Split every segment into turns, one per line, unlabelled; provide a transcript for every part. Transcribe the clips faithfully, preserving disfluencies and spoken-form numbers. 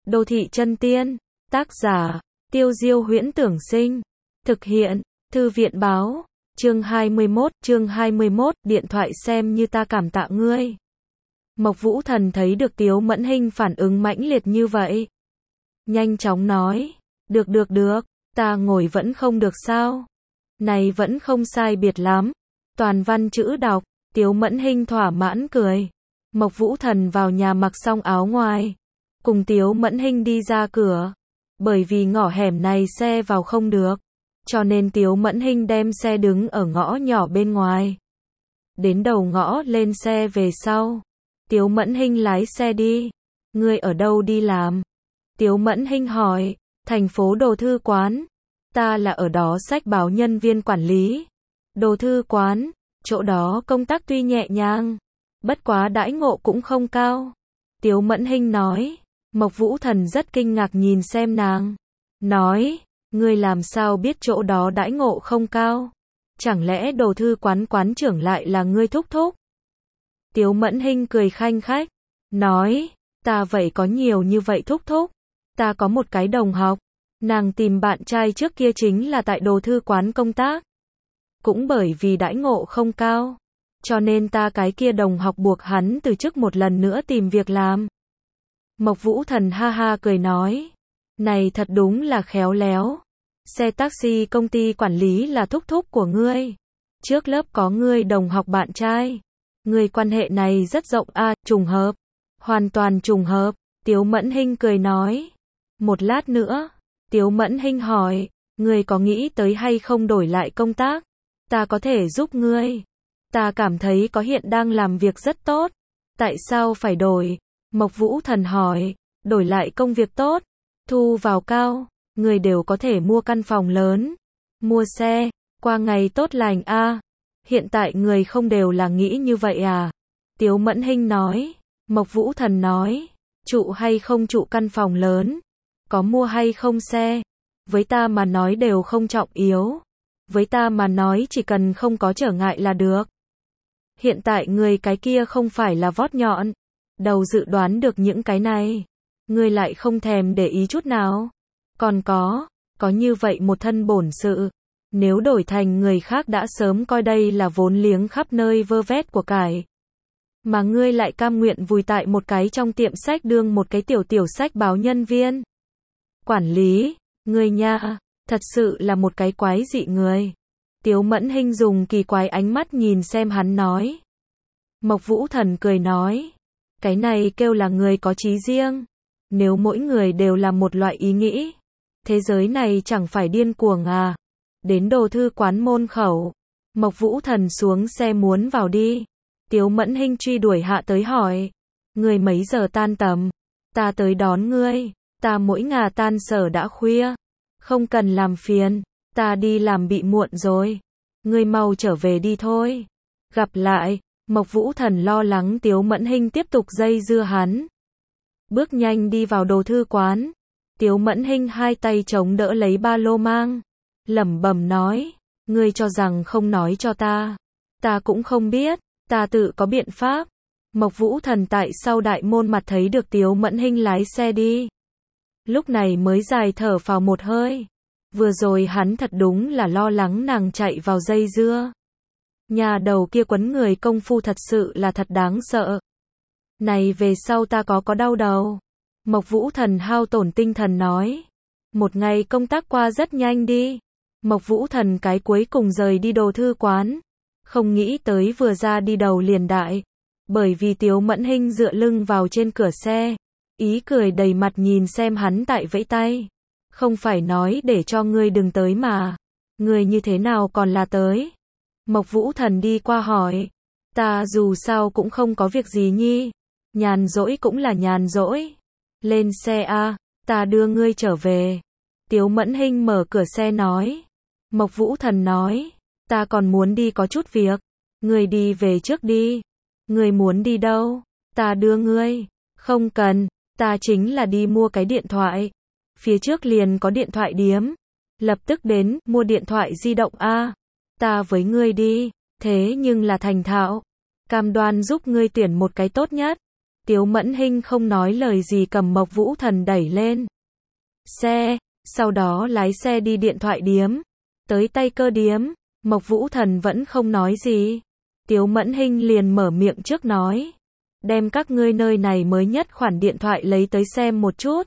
Đô thị chân tiên, tác giả, Tiêu Diêu Huyễn Tưởng Sinh, thực hiện, Thư viện Báo, chương hai mươi mốt, chương hai mươi mốt, điện thoại xem như ta cảm tạ ngươi. Mộc Vũ Thần thấy được Tiếu Mẫn Hinh phản ứng mãnh liệt như vậy. Nhanh chóng nói, được được được, ta ngồi vẫn không được sao? Này vẫn không sai biệt lắm. Toàn văn chữ đọc, Tiếu Mẫn Hinh thỏa mãn cười. Mộc Vũ Thần vào nhà mặc xong áo ngoài, cùng Tiếu Mẫn Hinh đi ra cửa. Bởi vì ngõ hẻm này xe vào không được, cho nên Tiếu Mẫn Hinh đem xe đứng ở ngõ nhỏ bên ngoài. Đến đầu ngõ lên xe về sau. Tiếu Mẫn Hinh lái xe đi. Ngươi ở đâu đi làm? Tiếu Mẫn Hinh hỏi. Thành phố Đồ Thư Quán. Ta là ở đó sách báo nhân viên quản lý. Đồ Thư Quán, chỗ đó công tác tuy nhẹ nhàng, bất quá đãi ngộ cũng không cao. Tiếu Mẫn Hinh nói. Mộc Vũ Thần rất kinh ngạc nhìn xem nàng. Nói, ngươi làm sao biết chỗ đó đãi ngộ không cao? Chẳng lẽ Đồ Thư Quán quán trưởng lại là ngươi thúc thúc? Tiếu Mẫn Hinh cười khanh khách. Nói, ta vậy có nhiều như vậy thúc thúc. Ta có một cái đồng học. Nàng tìm bạn trai trước kia chính là tại Đồ Thư Quán công tác. Cũng bởi vì đãi ngộ không cao, cho nên ta cái kia đồng học buộc hắn từ chức một lần nữa tìm việc làm. Mộc Vũ Thần ha ha cười nói. Này thật đúng là khéo léo. Xe taxi công ty quản lý là thúc thúc của ngươi. Trước lớp có ngươi đồng học bạn trai. Ngươi quan hệ này rất rộng a, à, trùng hợp. Hoàn toàn trùng hợp. Tiếu Mẫn Hinh cười nói. Một lát nữa, Tiếu Mẫn Hinh hỏi, ngươi có nghĩ tới hay không đổi lại công tác? Ta có thể giúp ngươi. Ta cảm thấy có hiện đang làm việc rất tốt. Tại sao phải đổi? Mộc Vũ Thần hỏi. Đổi lại công việc tốt, thu vào cao, người đều có thể mua căn phòng lớn, mua xe, qua ngày tốt lành a. À. Hiện tại người không đều là nghĩ như vậy à? Tiếu Mẫn Hinh nói. Mộc Vũ Thần nói. Trụ hay không trụ căn phòng lớn, có mua hay không xe, với ta mà nói đều không trọng yếu. Với ta mà nói chỉ cần không có trở ngại là được. Hiện tại người cái kia không phải là vót nhọn, đầu dự đoán được những cái này, ngươi lại không thèm để ý chút nào. Còn có, có như vậy một thân bổn sự, nếu đổi thành người khác đã sớm coi đây là vốn liếng khắp nơi vơ vét của cải. Mà ngươi lại cam nguyện vùi tại một cái trong tiệm sách đương một cái tiểu tiểu sách báo nhân viên quản lý, ngươi nha, thật sự là một cái quái dị người. Tiếu Mẫn Hinh dùng kỳ quái ánh mắt nhìn xem hắn nói. Mộc Vũ Thần cười nói. Cái này kêu là người có trí riêng. Nếu mỗi người đều là một loại ý nghĩ, thế giới này chẳng phải điên cuồng à? Đến Đồ Thư Quán môn khẩu, Mộc Vũ Thần xuống xe muốn vào đi. Tiếu Mẫn Hinh truy đuổi hạ tới hỏi. Ngươi mấy giờ tan tầm? Ta tới đón ngươi. Ta mỗi ngà tan sở đã khuya. Không cần làm phiền. Ta đi làm bị muộn rồi. Ngươi mau trở về đi thôi. Gặp lại. Mộc Vũ Thần lo lắng Tiếu Mẫn Hinh tiếp tục dây dưa hắn. Bước nhanh đi vào Đồ Thư Quán. Tiếu Mẫn Hinh hai tay chống đỡ lấy ba lô mang. Lẩm bẩm nói. Ngươi cho rằng không nói cho ta. Ta cũng không biết. Ta tự có biện pháp. Mộc Vũ Thần tại sau đại môn mặt thấy được Tiếu Mẫn Hinh lái xe đi. Lúc này mới dài thở phào một hơi. Vừa rồi hắn thật đúng là lo lắng nàng chạy vào dây dưa. Nhà đầu kia quấn người công phu thật sự là thật đáng sợ. Này về sau ta có có đau đầu. Mộc Vũ Thần hao tổn tinh thần nói. Một ngày công tác qua rất nhanh đi. Mộc Vũ Thần cái cuối cùng rời đi Đồ Thư Quán. Không nghĩ tới vừa ra đi đầu liền đại. Bởi vì Tiếu Mẫn Hinh dựa lưng vào trên cửa xe. Ý cười đầy mặt nhìn xem hắn tại vẫy tay. Không phải nói để cho ngươi đừng tới mà. Ngươi như thế nào còn là tới? Mộc Vũ Thần đi qua hỏi. Ta dù sao cũng không có việc gì nhi. Nhàn rỗi cũng là nhàn rỗi. Lên xe a, ta đưa ngươi trở về. Tiếu Mẫn Hinh mở cửa xe nói. Mộc Vũ Thần nói. Ta còn muốn đi có chút việc. Ngươi đi về trước đi. Ngươi muốn đi đâu? Ta đưa ngươi. Không cần, ta chính là đi mua cái điện thoại. Phía trước liền có điện thoại điếm. Lập tức đến, mua điện thoại di động a. Ta với ngươi đi, thế nhưng là thành thạo. Cam đoan giúp ngươi tuyển một cái tốt nhất. Tiếu Mẫn Hinh không nói lời gì cầm Mộc Vũ Thần đẩy lên xe, sau đó lái xe đi điện thoại điếm. Tới Tây Cơ điếm, Mộc Vũ Thần vẫn không nói gì. Tiếu Mẫn Hinh liền mở miệng trước nói. Đem các ngươi nơi này mới nhất khoản điện thoại lấy tới xem một chút.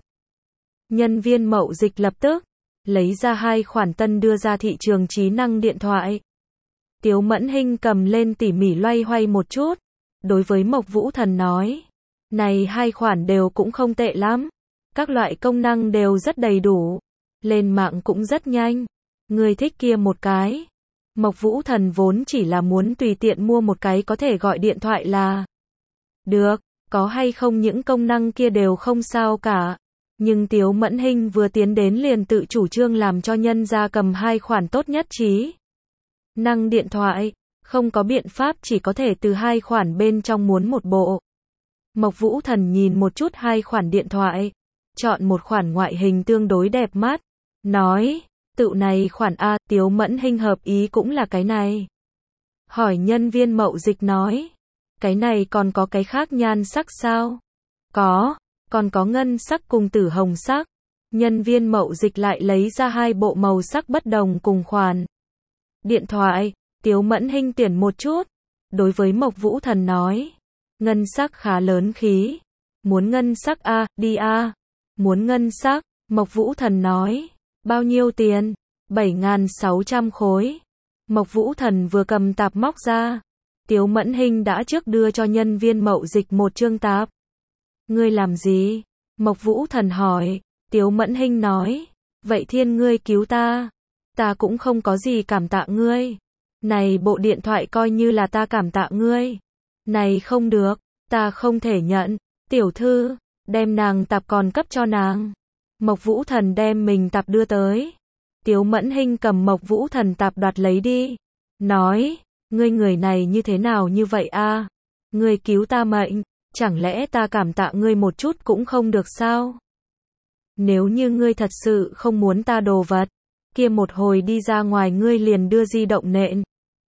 Nhân viên mậu dịch lập tức lấy ra hai khoản tân đưa ra thị trường trí năng điện thoại. Tiếu Mẫn Hinh cầm lên tỉ mỉ loay hoay một chút. Đối với Mộc Vũ Thần nói. Này hai khoản đều cũng không tệ lắm. Các loại công năng đều rất đầy đủ. Lên mạng cũng rất nhanh. Người thích kia một cái. Mộc Vũ Thần vốn chỉ là muốn tùy tiện mua một cái có thể gọi điện thoại là được, có hay không những công năng kia đều không sao cả. Nhưng Tiếu Mẫn Hinh vừa tiến đến liền tự chủ trương làm cho nhân gia cầm hai khoản tốt nhất trí năng điện thoại, không có biện pháp chỉ có thể từ hai khoản bên trong muốn một bộ. Mộc Vũ Thần nhìn một chút hai khoản điện thoại, chọn một khoản ngoại hình tương đối đẹp mắt, nói, tự này khoản A. Tiếu Mẫn Hinh hợp ý cũng là cái này. Hỏi nhân viên mậu dịch nói, cái này còn có cái khác nhan sắc sao? Có, còn có ngân sắc cùng tử hồng sắc. Nhân viên mậu dịch lại lấy ra hai bộ màu sắc bất đồng cùng khoản điện thoại. Tiếu Mẫn Hinh tuyển một chút, đối với Mộc Vũ Thần nói, ngân sắc khá lớn khí, muốn ngân sắc A, đi A. Muốn ngân sắc. Mộc Vũ Thần nói, bao nhiêu tiền? bảy nghìn sáu trăm khối. Mộc Vũ Thần vừa cầm tạp móc ra, Tiếu Mẫn Hinh đã trước đưa cho nhân viên mậu dịch một chương tạp. Ngươi làm gì? Mộc Vũ Thần hỏi. Tiếu Mẫn Hinh nói, vậy thiên ngươi cứu ta. Ta cũng không có gì cảm tạ ngươi. Này bộ điện thoại coi như là ta cảm tạ ngươi. Này không được, ta không thể nhận. Tiểu thư, đem nàng tạp còn cấp cho nàng. Mộc Vũ Thần đem mình tạp đưa tới. Tiếu Mẫn Hinh cầm Mộc Vũ Thần tạp đoạt lấy đi. Nói, ngươi người này như thế nào như vậy a? Ngươi cứu ta mệnh, chẳng lẽ ta cảm tạ ngươi một chút cũng không được sao? Nếu như ngươi thật sự không muốn ta đồ vật, kia một hồi đi ra ngoài ngươi liền đưa di động nện.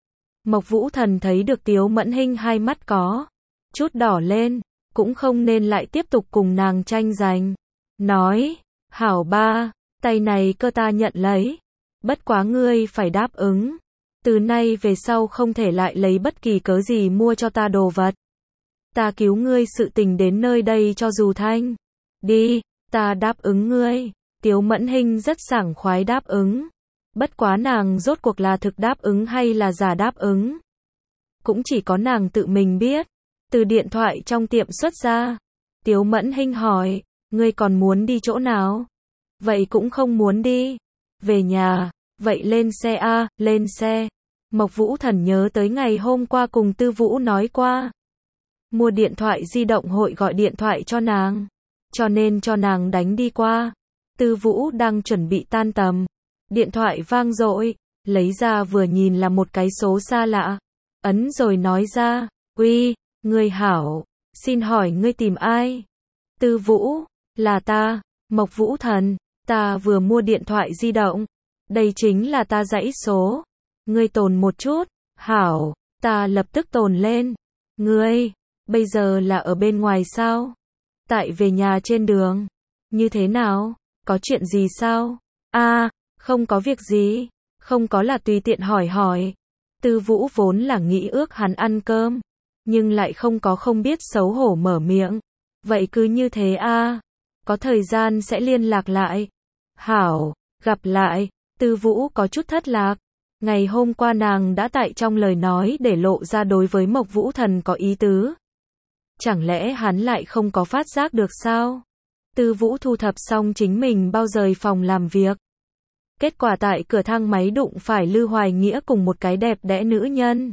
Mộc Vũ Thần thấy được Tiếu Mẫn Hinh hai mắt có chút đỏ lên, cũng không nên lại tiếp tục cùng nàng tranh giành. Nói, hảo ba, tay này cơ ta nhận lấy. Bất quá ngươi phải đáp ứng. Từ nay về sau không thể lại lấy bất kỳ cớ gì mua cho ta đồ vật. Ta cứu ngươi sự tình đến nơi đây cho dù thanh. Đi, ta đáp ứng ngươi. Tiếu Mẫn Hinh rất sảng khoái đáp ứng. Bất quá nàng rốt cuộc là thực đáp ứng hay là giả đáp ứng. Cũng chỉ có nàng tự mình biết. Từ điện thoại trong tiệm xuất ra. Tiếu Mẫn Hinh hỏi, ngươi còn muốn đi chỗ nào? Vậy cũng không muốn đi. Về nhà. Vậy lên xe a, lên xe. Mộc Vũ Thần nhớ tới ngày hôm qua cùng Tư Vũ nói qua. Mua điện thoại di động hội gọi điện thoại cho nàng. Cho nên cho nàng đánh đi qua. Tư Vũ đang chuẩn bị tan tầm. Điện thoại vang dội. Lấy ra vừa nhìn là một cái số xa lạ. Ấn rồi nói ra. Uy, ngươi hảo. Xin hỏi ngươi tìm ai? Tư Vũ, là ta. Mộc Vũ Thần, ta vừa mua điện thoại di động. Đây chính là ta dãy số. Ngươi tồn một chút. Hảo, ta lập tức tồn lên. Ngươi, bây giờ là ở bên ngoài sao? Tại về nhà trên đường. Như thế nào? Có chuyện gì sao? A, không có việc gì. Không có là tùy tiện hỏi hỏi. Tư Vũ vốn là nghĩ ước hắn ăn cơm. Nhưng lại không có không biết xấu hổ mở miệng. Vậy cứ như thế a. Có thời gian sẽ liên lạc lại. Hảo, gặp lại. Tư Vũ có chút thất lạc. Ngày hôm qua nàng đã tại trong lời nói để lộ ra đối với Mộc Vũ Thần có ý tứ. Chẳng lẽ hắn lại không có phát giác được sao? Tư Vũ thu thập xong chính mình bao rời phòng làm việc. Kết quả tại cửa thang máy đụng phải Lư Hoài Nghĩa cùng một cái đẹp đẽ nữ nhân.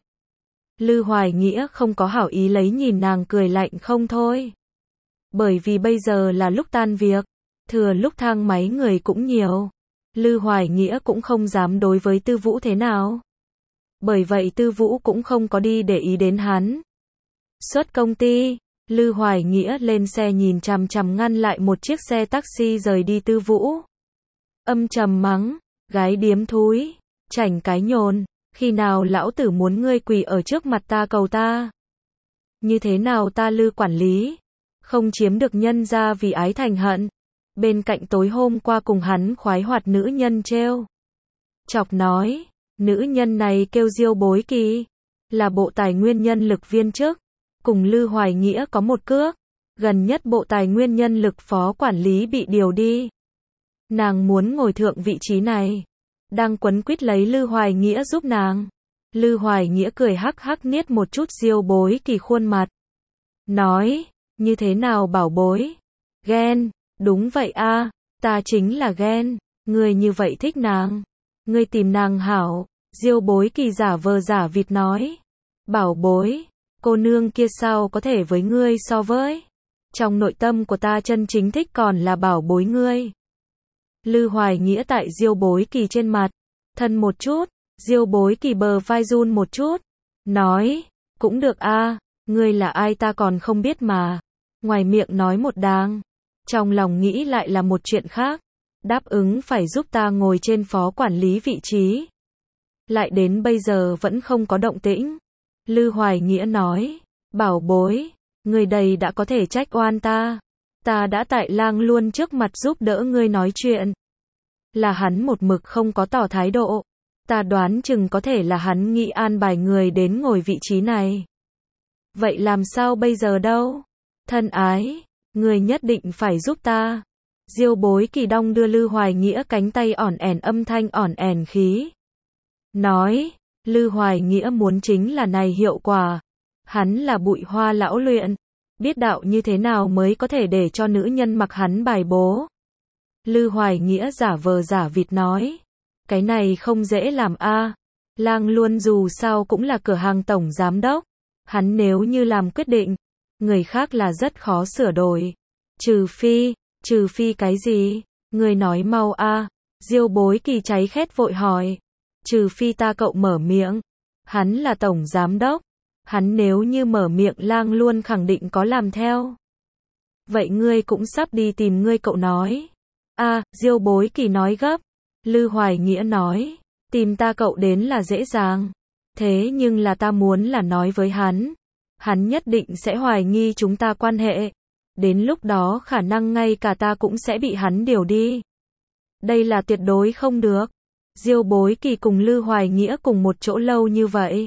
Lư Hoài Nghĩa không có hảo ý lấy nhìn nàng cười lạnh không thôi. Bởi vì bây giờ là lúc tan việc, thừa lúc thang máy người cũng nhiều. Lư Hoài Nghĩa cũng không dám đối với Tư Vũ thế nào. Bởi vậy Tư Vũ cũng không có đi để ý đến hắn. Xuất công ty, Lư Hoài Nghĩa lên xe nhìn chằm chằm ngăn lại một chiếc xe taxi rời đi Tư Vũ. Âm trầm mắng, gái điếm thúi, chảnh cái nhồn, khi nào lão tử muốn ngươi quỳ ở trước mặt ta cầu ta? Như thế nào ta Lư quản lý? không chiếm được nhân ra vì ái thành hận. Bên cạnh tối hôm qua cùng hắn khoái hoạt nữ nhân trêu chọc nói, nữ nhân này kêu Diêu Bối Kỳ, là bộ tài nguyên nhân lực viên chức, cùng Lư Hoài Nghĩa có một cước, gần nhất bộ tài nguyên nhân lực phó quản lý bị điều đi. Nàng muốn ngồi thượng vị trí này, đang quấn quýt lấy Lư Hoài Nghĩa giúp nàng. Lư Hoài Nghĩa cười hắc hắc niết một chút Diêu Bối Kỳ khuôn mặt. Nói, như thế nào bảo bối? Ghen, đúng vậy a, ta chính là ghen, ngươi như vậy thích nàng. Ngươi tìm nàng hảo, Diêu Bối Kỳ giả vờ giả vịt nói. Bảo bối, cô nương kia sao có thể với ngươi so với? Trong nội tâm của ta chân chính thích còn là bảo bối ngươi. Lư Hoài Nghĩa tại Diêu Bối Kỳ trên mặt, thân một chút, Diêu Bối Kỳ bờ vai run một chút, nói, cũng được a, ngươi là ai ta còn không biết mà. Ngoài miệng nói một đàng, trong lòng nghĩ lại là một chuyện khác, đáp ứng phải giúp ta ngồi trên phó quản lý vị trí. Lại đến bây giờ vẫn không có động tĩnh. Lư Hoài Nghĩa nói, bảo bối, người đây đã có thể trách oan ta. Ta đã tại Lang Luân trước mặt giúp đỡ ngươi nói chuyện. Là hắn một mực không có tỏ thái độ. Ta đoán chừng có thể là hắn nghĩ an bài người đến ngồi vị trí này. Vậy làm sao bây giờ đâu? Thân ái, người nhất định phải giúp ta. Diêu Bối Kỳ đong đưa Lư Hoài Nghĩa cánh tay ỏn ẻn âm thanh ỏn ẻn khí. Nói, Lư Hoài Nghĩa muốn chính là này hiệu quả. Hắn là bụi hoa lão luyện, biết đạo như thế nào mới có thể để cho nữ nhân mặc hắn bài bố. Lư Hoài Nghĩa giả vờ giả vịt nói, cái này không dễ làm a. Lang Luân dù sao cũng là cửa hàng tổng giám đốc, hắn nếu như làm quyết định, người khác là rất khó sửa đổi. Trừ phi, trừ phi cái gì? Người nói mau a. Diêu Bối Kỳ cháy khét vội hỏi. Trừ phi ta cậu mở miệng. Hắn là tổng giám đốc. Hắn nếu như mở miệng Lang Luân khẳng định có làm theo. Vậy ngươi cũng sắp đi tìm ngươi cậu nói. A, Diêu Bối Kỳ nói gấp. Lư Hoài Nghĩa nói, tìm ta cậu đến là dễ dàng. Thế nhưng là ta muốn là nói với hắn. Hắn nhất định sẽ hoài nghi chúng ta quan hệ. Đến lúc đó khả năng ngay cả ta cũng sẽ bị hắn điều đi. Đây là tuyệt đối không được. Diêu Bối Kỳ cùng Lư Hoài Nghĩa cùng một chỗ lâu như vậy.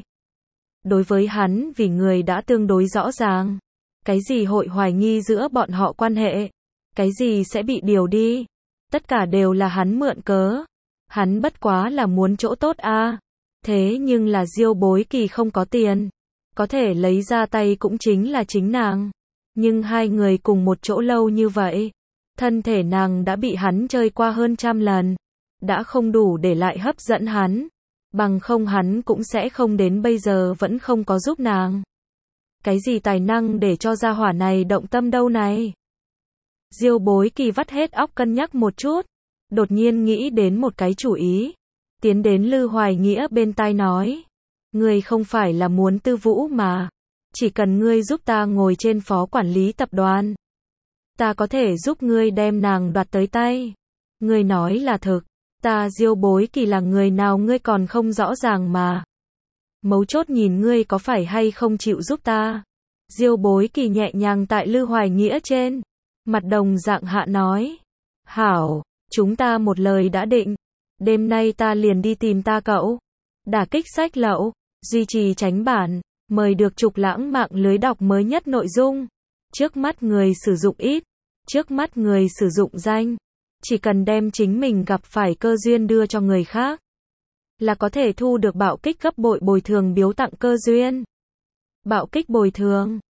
Đối với hắn vì người đã tương đối rõ ràng. Cái gì hội hoài nghi giữa bọn họ quan hệ. Cái gì sẽ bị điều đi. Tất cả đều là hắn mượn cớ. Hắn bất quá là muốn chỗ tốt a. Thế nhưng là Diêu Bối Kỳ không có tiền. Có thể lấy ra tay cũng chính là chính nàng. Nhưng hai người cùng một chỗ lâu như vậy. Thân thể nàng đã bị hắn chơi qua hơn trăm lần. Đã không đủ để lại hấp dẫn hắn. Bằng không hắn cũng sẽ không đến bây giờ vẫn không có giúp nàng. Cái gì tài năng để cho gia hỏa này động tâm đâu này? Diêu Bối Kỳ vắt hết óc cân nhắc một chút. Đột nhiên nghĩ đến một cái chủ ý. Tiến đến Lư Hoài Nghĩa bên tai nói. Ngươi không phải là muốn tư vũ mà. Chỉ cần ngươi giúp ta ngồi trên phó quản lý tập đoàn. Ta có thể giúp ngươi đem nàng đoạt tới tay. Ngươi nói là thực. Ta Diêu Bối Kỳ là người nào ngươi còn không rõ ràng mà. Mấu chốt nhìn ngươi có phải hay không chịu giúp ta. Diêu Bối Kỳ nhẹ nhàng tại Lư Hoài Nghĩa trên. Mặt đồng dạng hạ nói. Hảo, chúng ta một lời đã định. Đêm nay ta liền đi tìm ta cậu. Đả kích sách lậu. Duy trì tránh bản. Mời được trục lãng mạng lưới đọc mới nhất nội dung. Trước mắt người sử dụng ít. Trước mắt người sử dụng danh. Chỉ cần đem chính mình gặp phải cơ duyên đưa cho người khác. Là có thể thu được bạo kích gấp bội bồi thường biếu tặng cơ duyên. Bạo kích bồi thường.